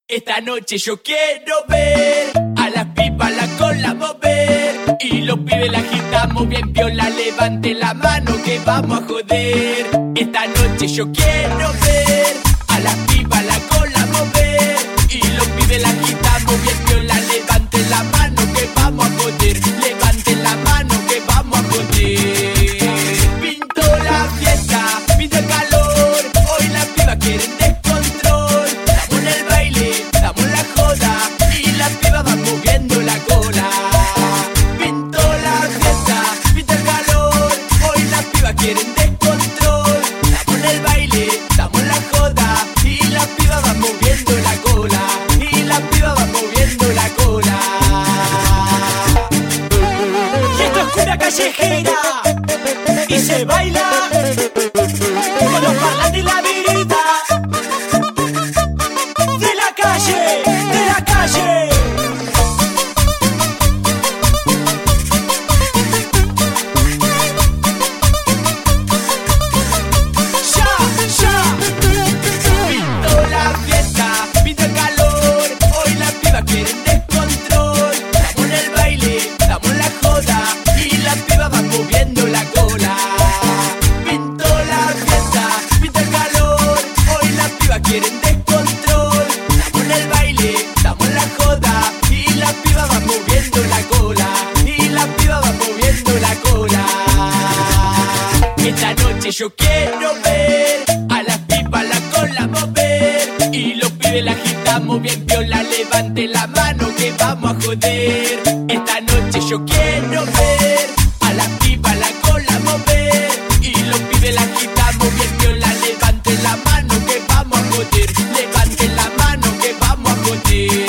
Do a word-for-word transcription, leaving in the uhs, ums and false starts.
Esta noche yo quiero ver a las pipas la cola mover y los pibes la agitamos bien piola. Levante la mano que vamos a joder. Esta noche yo quiero ver a las pipas la cola mover y los pibes la agitamos bien piola. Levante la mano que vamos a joder. Levante la mano que vamos a joder. Pintó la fiesta, pintó el calor. Hoy las pibas quieren descontrol. Estamos en el baile, estamos en la joda y las pibas van moviendo la cola. Pintó la fiesta, pintó el calor. Hoy las pibas quieren descontrol. Estamos en el baile, estamos en la joda y las pibas van moviendo la cola. Y las pibas van moviendo la cola. Y esto es cura callejera y se baila con los parlantes y la virita de la calle, de la calle. Ya, ya. Pintó la fiesta, pintó el calor. Hoy las pibas quieren descontrol. Estamos en el baile, estamos en la joda y las pibas van moviendo la cola. Pintó la fiesta, pintó el calor. Hoy las pibas quieren descontrol. Estamos en el baile, estamos en la joda y las pibas van moviendo la cola. Y las pibas van moviendo la cola. Esta noche yo quiero ver a las pipas la cola mover y los pibes la agitamos bien piola. Levante la mano que vamos a joder. Esta noche yo quiero ver a las pipas la cola mover y los pibes la agitamos bien piola. Levante la mano que vamos a joder. Levante la mano que vamos a joder.